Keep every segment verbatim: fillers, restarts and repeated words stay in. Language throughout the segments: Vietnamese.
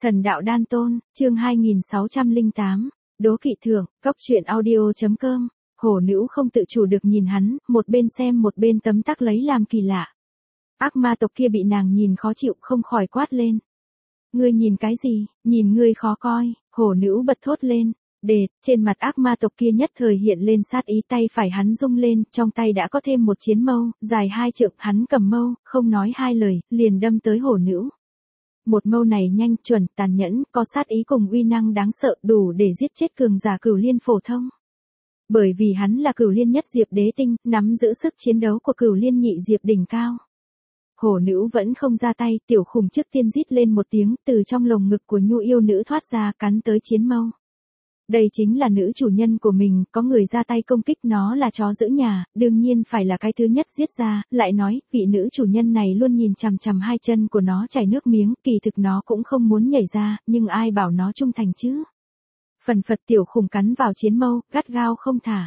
Thần đạo đan tôn, chương hai nghìn sáu trăm lẻ tám, đố kỵ thưởng, cốc truyện audio.com, hổ nữ không tự chủ được nhìn hắn, một bên xem một bên tấm tắc lấy làm kỳ lạ. Ác ma tộc kia bị nàng nhìn khó chịu không khỏi quát lên. Ngươi nhìn cái gì, nhìn ngươi khó coi, hổ nữ bật thốt lên. Đệt, trên mặt ác ma tộc kia nhất thời hiện lên sát ý, tay phải hắn rung lên, trong tay đã có thêm một chiến mâu, dài hai trượng, hắn cầm mâu, không nói hai lời, liền đâm tới hổ nữ. Một mâu này nhanh, chuẩn, tàn nhẫn, có sát ý cùng uy năng đáng sợ, đủ để giết chết cường giả Cửu Liên phổ thông. Bởi vì hắn là Cửu Liên nhất diệp đế tinh, nắm giữ sức chiến đấu của Cửu Liên nhị diệp đỉnh cao. Hổ nữ vẫn không ra tay, tiểu khủng trước tiên rít lên một tiếng, từ trong lồng ngực của nhu yêu nữ thoát ra, cắn tới chiến mâu. Đây chính là nữ chủ nhân của mình, có người ra tay công kích nó là chó giữ nhà, đương nhiên phải là cái thứ nhất giết ra, lại nói, vị nữ chủ nhân này luôn nhìn chằm chằm hai chân của nó chảy nước miếng, kỳ thực nó cũng không muốn nhảy ra, nhưng ai bảo nó trung thành chứ. Phần phật tiểu khủng cắn vào chiến mâu, gắt gao không thả.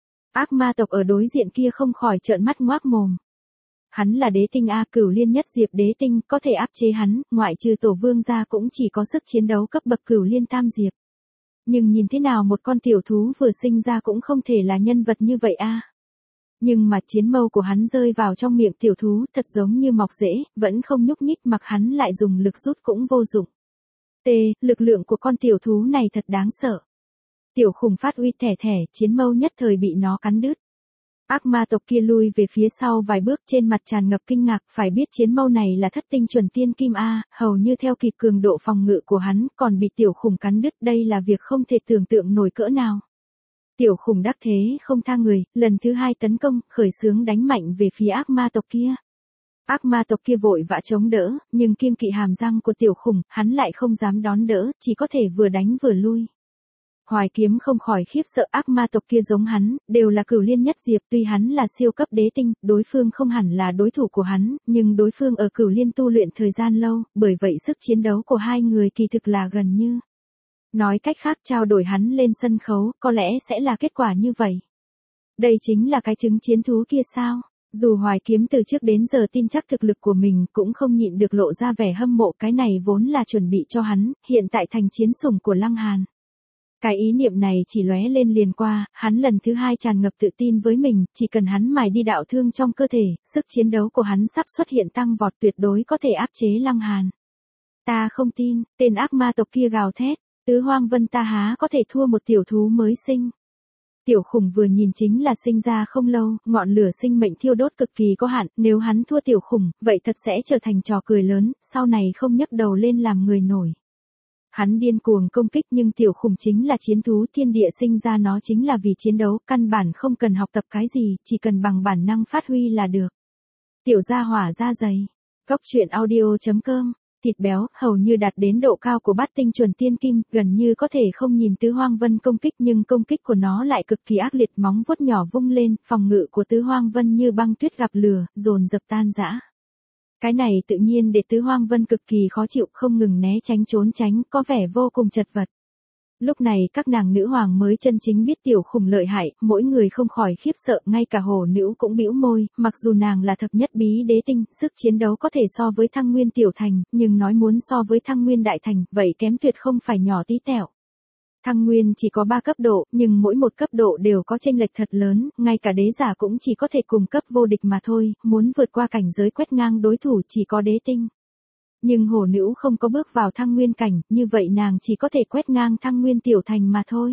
Ác ma tộc ở đối diện kia không khỏi trợn mắt ngoác mồm. Hắn là đế tinh A, Cửu Liên nhất diệp đế tinh, có thể áp chế hắn, ngoại trừ tổ vương ra cũng chỉ có sức chiến đấu cấp bậc Cửu Liên tam diệp. Nhưng nhìn thế nào một con tiểu thú vừa sinh ra cũng không thể là nhân vật như vậy a. Nhưng mà chiến mâu của hắn rơi vào trong miệng tiểu thú thật giống như mọc rễ, vẫn không nhúc nhích, mặc hắn lại dùng lực rút cũng vô dụng. T, lực lượng của con tiểu thú này thật đáng sợ. Tiểu khủng phát uy thẻ thẻ, chiến mâu nhất thời bị nó cắn đứt. Ác ma tộc kia lui về phía sau vài bước, trên mặt tràn ngập kinh ngạc, phải biết chiến mâu này là thất tinh chuẩn tiên kim A, hầu như theo kịp cường độ phòng ngự của hắn, còn bị tiểu khủng cắn đứt, đây là việc không thể tưởng tượng nổi cỡ nào. Tiểu khủng đắc thế không tha người, lần thứ hai tấn công, khởi xướng đánh mạnh về phía ác ma tộc kia. Ác ma tộc kia vội vã chống đỡ, nhưng kiêng kỵ hàm răng của tiểu khủng, hắn lại không dám đón đỡ, chỉ có thể vừa đánh vừa lui. Hoài Kiếm không khỏi khiếp sợ, ác ma tộc kia giống hắn, đều là Cửu Liên nhất diệp, tuy hắn là siêu cấp đế tinh, đối phương không hẳn là đối thủ của hắn, nhưng đối phương ở Cửu Liên tu luyện thời gian lâu, bởi vậy sức chiến đấu của hai người kỳ thực là gần như. Nói cách khác, trao đổi hắn lên sân khấu, có lẽ sẽ là kết quả như vậy. Đây chính là cái trứng chiến thú kia sao? Dù Hoài Kiếm từ trước đến giờ tin chắc thực lực của mình, cũng không nhịn được lộ ra vẻ hâm mộ, cái này vốn là chuẩn bị cho hắn, hiện tại thành chiến sủng của Lăng Hàn. Cái ý niệm này chỉ lóe lên liền qua, hắn lần thứ hai tràn ngập tự tin với mình, chỉ cần hắn mài đi đạo thương trong cơ thể, sức chiến đấu của hắn sắp xuất hiện tăng vọt, tuyệt đối có thể áp chế Lăng Hàn. Ta không tin, tên ác ma tộc kia gào thét, tứ hoang vân ta há có thể thua một tiểu thú mới sinh. Tiểu khủng vừa nhìn chính là sinh ra không lâu, ngọn lửa sinh mệnh thiêu đốt cực kỳ có hạn, nếu hắn thua tiểu khủng, vậy thật sẽ trở thành trò cười lớn, sau này không nhấc đầu lên làm người nổi. Hắn điên cuồng công kích, nhưng tiểu khủng chính là chiến thú, thiên địa sinh ra nó chính là vì chiến đấu, căn bản không cần học tập cái gì, chỉ cần bằng bản năng phát huy là được. Tiểu gia hỏa da dày. Cốc truyện audio.com, thịt béo, hầu như đạt đến độ cao của bát tinh chuẩn tiên kim, gần như có thể không nhìn tứ hoang vân công kích, nhưng công kích của nó lại cực kỳ ác liệt, móng vuốt nhỏ vung lên, phòng ngự của tứ hoang vân như băng tuyết gặp lửa, dồn dập tan rã. Cái này tự nhiên để tứ hoang vân cực kỳ khó chịu, không ngừng né tránh trốn tránh, có vẻ vô cùng chật vật. Lúc này các nàng nữ hoàng mới chân chính biết tiểu khủng lợi hại, mỗi người không khỏi khiếp sợ, ngay cả hổ nữ cũng bĩu môi, mặc dù nàng là thập nhất bí đế tinh, sức chiến đấu có thể so với thăng nguyên tiểu thành, nhưng nói muốn so với thăng nguyên đại thành, vậy kém tuyệt không phải nhỏ tí tẹo. Thăng nguyên chỉ có ba cấp độ, nhưng mỗi một cấp độ đều có chênh lệch thật lớn, ngay cả đế giả cũng chỉ có thể cùng cấp vô địch mà thôi, muốn vượt qua cảnh giới quét ngang đối thủ chỉ có đế tinh. Nhưng hổ nữ không có bước vào thăng nguyên cảnh, như vậy nàng chỉ có thể quét ngang thăng nguyên tiểu thành mà thôi.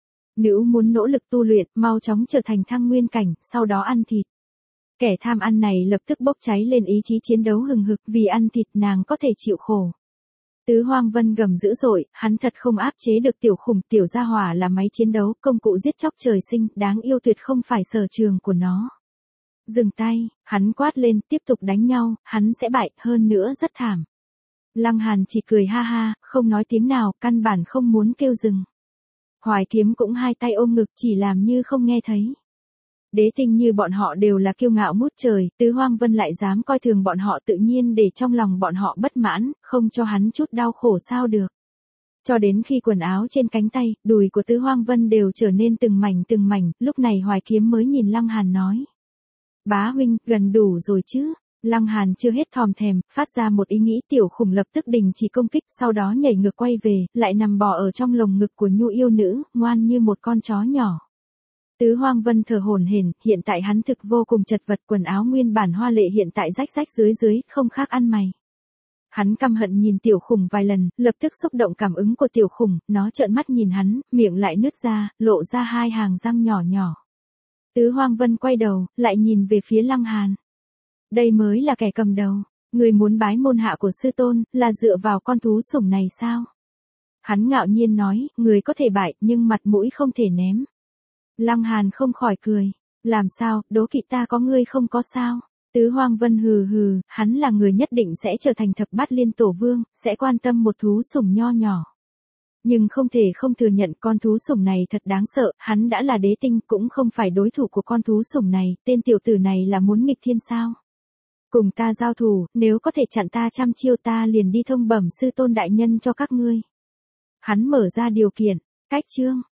Nữ muốn nỗ lực tu luyện, mau chóng trở thành thăng nguyên cảnh, sau đó ăn thịt. Kẻ tham ăn này lập tức bốc cháy lên ý chí chiến đấu hừng hực, vì ăn thịt nàng có thể chịu khổ. Tứ hoang vân gầm dữ dội, hắn thật không áp chế được tiểu khủng, tiểu gia hỏa là máy chiến đấu, công cụ giết chóc trời sinh, đáng yêu tuyệt không phải sở trường của nó. Dừng tay, hắn quát lên, tiếp tục đánh nhau, hắn sẽ bại, hơn nữa rất thảm. Lăng Hàn chỉ cười ha ha, không nói tiếng nào, căn bản không muốn kêu dừng. Hoài Kiếm cũng hai tay ôm ngực, chỉ làm như không nghe thấy. Đế tinh như bọn họ đều là kiêu ngạo ngút trời, tứ hoang vân lại dám coi thường bọn họ, tự nhiên để trong lòng bọn họ bất mãn, không cho hắn chút đau khổ sao được. Cho đến khi quần áo trên cánh tay, đùi của tứ hoang vân đều trở nên từng mảnh từng mảnh, lúc này Hoài Kiếm mới nhìn Lăng Hàn nói. Bá huynh, gần đủ rồi chứ, Lăng Hàn chưa hết thòm thèm, phát ra một ý nghĩ tiểu khủng lập tức đình chỉ công kích, sau đó nhảy ngược quay về, lại nằm bò ở trong lồng ngực của Nhu yêu nữ, ngoan như một con chó nhỏ. Tứ Hoang Vân thở hổn hển, hiện tại hắn thực vô cùng chật vật, quần áo nguyên bản hoa lệ hiện tại rách rách dưới dưới, không khác ăn mày. Hắn căm hận nhìn tiểu khủng vài lần, lập tức xúc động cảm ứng của tiểu khủng, nó trợn mắt nhìn hắn, miệng lại nứt ra, lộ ra hai hàng răng nhỏ nhỏ. Tứ Hoang Vân quay đầu, lại nhìn về phía Lăng Hàn. Đây mới là kẻ cầm đầu, người muốn bái môn hạ của sư tôn, là dựa vào con thú sủng này sao? Hắn ngạo nhiên nói, người có thể bại, nhưng mặt mũi không thể ném. Lăng Hàn không khỏi cười, làm sao, đố kỵ ta có ngươi không có sao? Tứ Hoang Vân hừ hừ, hắn là người nhất định sẽ trở thành thập bát liên tổ vương, sẽ quan tâm một thú sủng nho nhỏ. Nhưng không thể không thừa nhận con thú sủng này thật đáng sợ, hắn đã là đế tinh cũng không phải đối thủ của con thú sủng này, tên tiểu tử này là muốn nghịch thiên sao? Cùng ta giao thủ, nếu có thể chặn ta trăm chiêu ta liền đi thông bẩm sư tôn đại nhân cho các ngươi. Hắn mở ra điều kiện, cách chương.